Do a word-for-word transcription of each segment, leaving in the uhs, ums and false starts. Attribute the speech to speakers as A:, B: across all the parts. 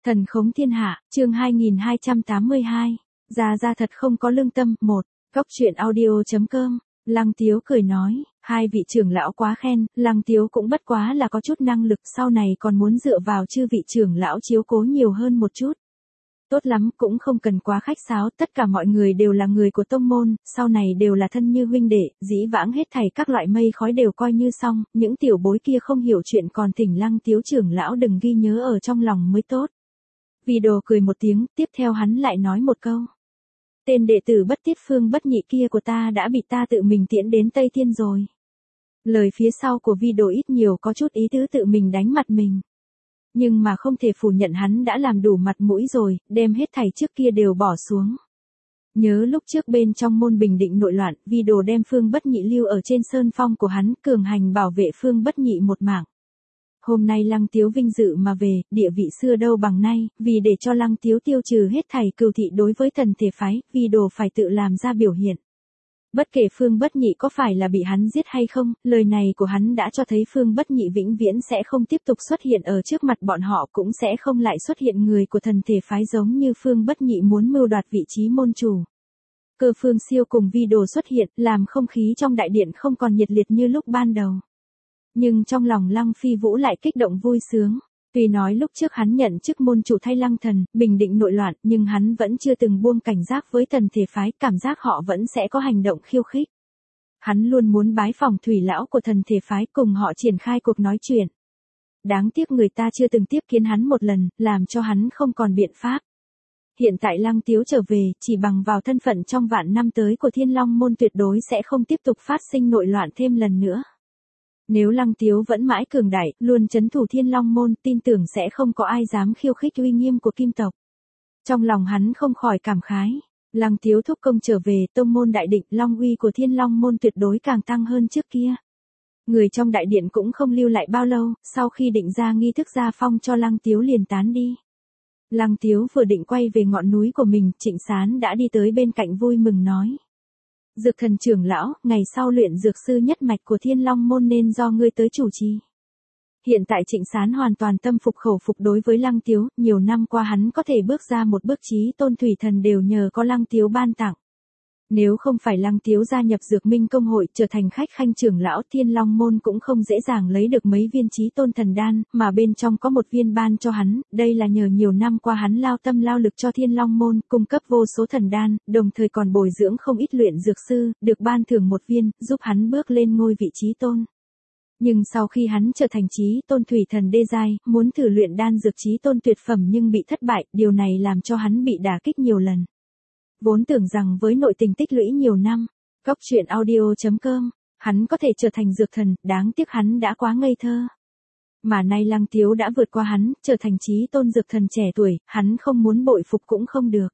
A: Thần khống thiên hạ, chương hai nghìn hai trăm tám mươi hai. Gia Gia thật không có lương tâm. Một. Góc truyện audio chấm com. Lăng Tiếu cười nói, hai vị trưởng lão quá khen, Lăng Tiếu cũng bất quá là có chút năng lực, sau này còn muốn dựa vào chư vị trưởng lão chiếu cố nhiều hơn một chút. Tốt lắm, cũng không cần quá khách sáo, tất cả mọi người đều là người của tông môn, sau này đều là thân như huynh đệ, dĩ vãng hết thảy các loại mây khói đều coi như xong, những tiểu bối kia không hiểu chuyện còn thỉnh Lăng Tiếu trưởng lão đừng ghi nhớ ở trong lòng mới tốt. Vì đồ cười một tiếng, tiếp theo hắn lại nói một câu. Tên đệ tử bất tiết phương bất nhị kia của ta đã bị ta tự mình tiễn đến Tây Thiên rồi. Lời phía sau của Vi đồ ít nhiều có chút ý tứ tự mình đánh mặt mình. Nhưng mà không thể phủ nhận hắn đã làm đủ mặt mũi rồi, đem hết thảy trước kia đều bỏ xuống. Nhớ lúc trước bên trong môn bình định nội loạn, Vi đồ đem Phương Bất Nhị lưu ở trên sơn phong của hắn, cường hành bảo vệ Phương Bất Nhị một mạng. Hôm nay Lăng Tiếu vinh dự mà về, địa vị xưa đâu bằng nay, vì để cho Lăng Tiếu tiêu trừ hết thảy cừu thị đối với thần thể phái, Vi đồ phải tự làm ra biểu hiện. Bất kể Phương Bất Nhị có phải là bị hắn giết hay không, lời này của hắn đã cho thấy Phương Bất Nhị vĩnh viễn sẽ không tiếp tục xuất hiện ở trước mặt bọn họ, cũng sẽ không lại xuất hiện người của thần thể phái giống như Phương Bất Nhị muốn mưu đoạt vị trí môn chủ. Cơ Phương Siêu cùng Vi đồ xuất hiện, làm không khí trong đại điện không còn nhiệt liệt như lúc ban đầu. Nhưng trong lòng Lăng Phi Vũ lại kích động vui sướng. Tuy nói lúc trước hắn nhận chức môn chủ thay Lăng Thần, bình định nội loạn, nhưng hắn vẫn chưa từng buông cảnh giác với thần thể phái, cảm giác họ vẫn sẽ có hành động khiêu khích. Hắn luôn muốn bái phỏng thủy lão của thần thể phái cùng họ triển khai cuộc nói chuyện. Đáng tiếc người ta chưa từng tiếp kiến hắn một lần, làm cho hắn không còn biện pháp. Hiện tại Lăng Tiếu trở về, chỉ bằng vào thân phận trong vạn năm tới của Thiên Long môn tuyệt đối sẽ không tiếp tục phát sinh nội loạn thêm lần nữa. Nếu Lăng Tiếu vẫn mãi cường đại, luôn trấn thủ Thiên Long môn, tin tưởng sẽ không có ai dám khiêu khích uy nghiêm của Kim tộc. Trong lòng hắn không khỏi cảm khái, Lăng Tiếu thúc công trở về, tông môn đại định, long uy của Thiên Long môn tuyệt đối càng tăng hơn trước kia. Người trong đại điện cũng không lưu lại bao lâu, sau khi định ra nghi thức gia phong cho Lăng Tiếu liền tán đi. Lăng Tiếu vừa định quay về ngọn núi của mình, Trịnh Sán đã đi tới bên cạnh vui mừng nói. Dược thần trưởng lão, ngày sau luyện dược sư nhất mạch của Thiên Long môn nên do ngươi tới chủ trì. Hiện tại Trịnh Sán hoàn toàn tâm phục khẩu phục đối với Lăng Tiếu, nhiều năm qua hắn có thể bước ra một bước chí tôn thủy thần đều nhờ có Lăng Tiếu ban tặng. Nếu không phải Lăng Tiếu gia nhập Dược Minh công hội trở thành khách khanh trưởng lão, Thiên Long môn cũng không dễ dàng lấy được mấy viên chí tôn thần đan, mà bên trong có một viên ban cho hắn, đây là nhờ nhiều năm qua hắn lao tâm lao lực cho Thiên Long môn, cung cấp vô số thần đan, đồng thời còn bồi dưỡng không ít luyện dược sư, được ban thưởng một viên, giúp hắn bước lên ngôi vị chí tôn. Nhưng sau khi hắn trở thành chí tôn thủy thần đê giai, muốn thử luyện đan dược chí tôn tuyệt phẩm nhưng bị thất bại, điều này làm cho hắn bị đả kích nhiều lần. Vốn tưởng rằng với nội tình tích lũy nhiều năm, góc truyện audio chấm com, hắn có thể trở thành dược thần, đáng tiếc hắn đã quá ngây thơ. Mà nay Lăng Tiếu đã vượt qua hắn, trở thành chí tôn dược thần trẻ tuổi, hắn không muốn bội phục cũng không được.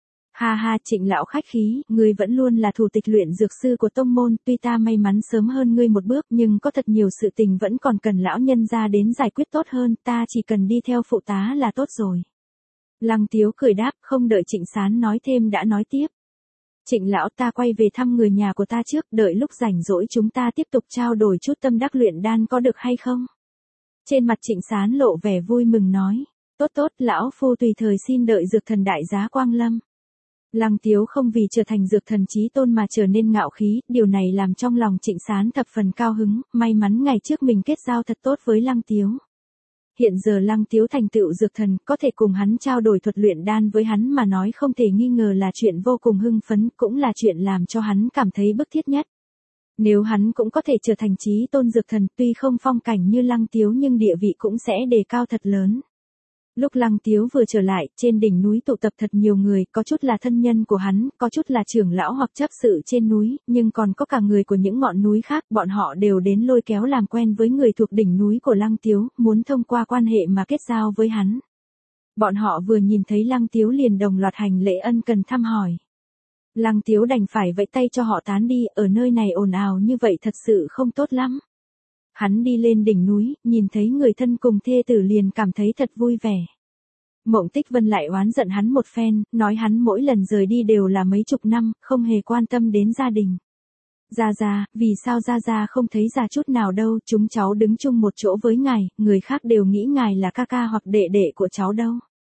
A: Ha ha, Trịnh lão khách khí, ngươi vẫn luôn là thủ tịch luyện dược sư của tông môn, tuy ta may mắn sớm hơn ngươi một bước nhưng có thật nhiều sự tình vẫn còn cần lão nhân ra đến giải quyết tốt hơn, ta chỉ cần đi theo phụ tá là tốt rồi. Lăng Tiếu cười đáp, không đợi Trịnh Sán nói thêm đã nói tiếp. Trịnh lão, ta quay về thăm người nhà của ta trước, đợi lúc rảnh rỗi chúng ta tiếp tục trao đổi chút tâm đắc luyện đan có được hay không? Trên mặt Trịnh Sán lộ vẻ vui mừng nói, tốt tốt, lão phu tùy thời xin đợi dược thần đại giá quang lâm. Lăng Tiếu không vì trở thành dược thần chí tôn mà trở nên ngạo khí, điều này làm trong lòng Trịnh Sán thập phần cao hứng, may mắn ngày trước mình kết giao thật tốt với Lăng Tiếu. Hiện giờ Lăng Tiếu thành tựu dược thần, có thể cùng hắn trao đổi thuật luyện đan với hắn mà nói không thể nghi ngờ là chuyện vô cùng hưng phấn, cũng là chuyện làm cho hắn cảm thấy bức thiết nhất. Nếu hắn cũng có thể trở thành chí tôn dược thần, tuy không phong cảnh như Lăng Tiếu nhưng địa vị cũng sẽ đề cao thật lớn. Lúc Lăng Tiếu vừa trở lại, trên đỉnh núi tụ tập thật nhiều người, có chút là thân nhân của hắn, có chút là trưởng lão hoặc chấp sự trên núi, nhưng còn có cả người của những ngọn núi khác, bọn họ đều đến lôi kéo làm quen với người thuộc đỉnh núi của Lăng Tiếu, muốn thông qua quan hệ mà kết giao với hắn. Bọn họ vừa nhìn thấy Lăng Tiếu liền đồng loạt hành lễ ân cần thăm hỏi. Lăng Tiếu đành phải vẫy tay cho họ tán đi, ở nơi này ồn ào như vậy thật sự không tốt lắm. Hắn đi lên đỉnh núi, nhìn thấy người thân cùng thê tử liền cảm thấy thật vui vẻ. Mộng Tích Vân lại oán giận hắn một phen, nói hắn mỗi lần rời đi đều là mấy chục năm, không hề quan tâm đến gia đình. Gia Gia, vì sao Gia Gia không thấy già chút nào đâu, chúng cháu đứng chung một chỗ với ngài, người khác đều nghĩ ngài là ca ca hoặc đệ đệ của cháu đâu.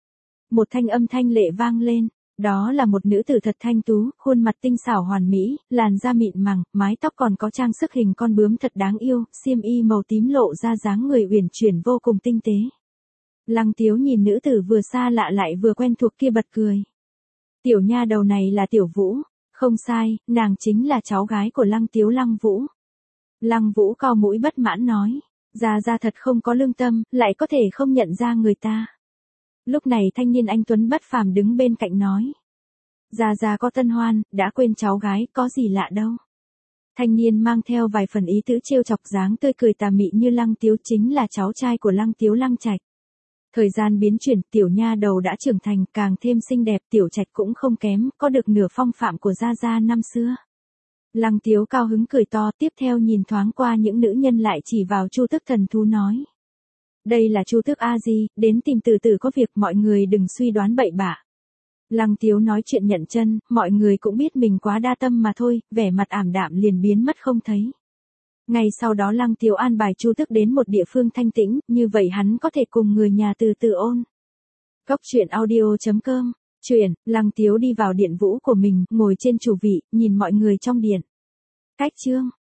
A: một thanh âm thanh lệ vang lên. Đó là một nữ tử thật thanh tú, khuôn mặt tinh xảo hoàn mỹ, làn da mịn màng, mái tóc còn có trang sức hình con bướm thật đáng yêu, xiêm y màu tím lộ ra dáng người uyển chuyển vô cùng tinh tế. Lăng Tiếu nhìn nữ tử vừa xa lạ lại vừa quen thuộc kia bật cười. Tiểu nha đầu này là Tiểu Vũ, không sai, nàng chính là cháu gái của Lăng Tiếu Lăng Vũ. Lăng Vũ cau mũi bất mãn nói, Gia Gia thật không có lương tâm, lại có thể không nhận ra người ta. Lúc này thanh niên anh tuấn bất phàm đứng bên cạnh nói. Gia Gia có tân hoan, đã quên cháu gái, có gì lạ đâu. Thanh niên mang theo vài phần ý tứ trêu chọc dáng tươi cười tà mị như Lăng Tiếu chính là cháu trai của Lăng Tiếu Lăng Trạch. Thời gian biến chuyển, tiểu nha đầu đã trưởng thành, càng thêm xinh đẹp, Tiểu Trạch cũng không kém, có được nửa phong phạm của Gia Gia năm xưa. Lăng Tiếu cao hứng cười to, tiếp theo nhìn thoáng qua những nữ nhân lại chỉ vào Chu Tức thần thú nói. Đây là Chu Tức A Di, đến tìm Tử Tử có việc, mọi người đừng suy đoán bậy bạ. Lăng Tiếu nói chuyện nhận chân, mọi người cũng biết mình quá đa tâm mà thôi, vẻ mặt ảm đạm liền biến mất không thấy. Ngay sau đó Lăng Tiếu an bài Chu Tức đến một địa phương thanh tĩnh, như vậy hắn có thể cùng người nhà từ từ ôn. Góc truyện audio chấm com, truyện, Lăng Tiếu đi vào điện vũ của mình, ngồi trên chủ vị, nhìn mọi người trong điện. Cách chương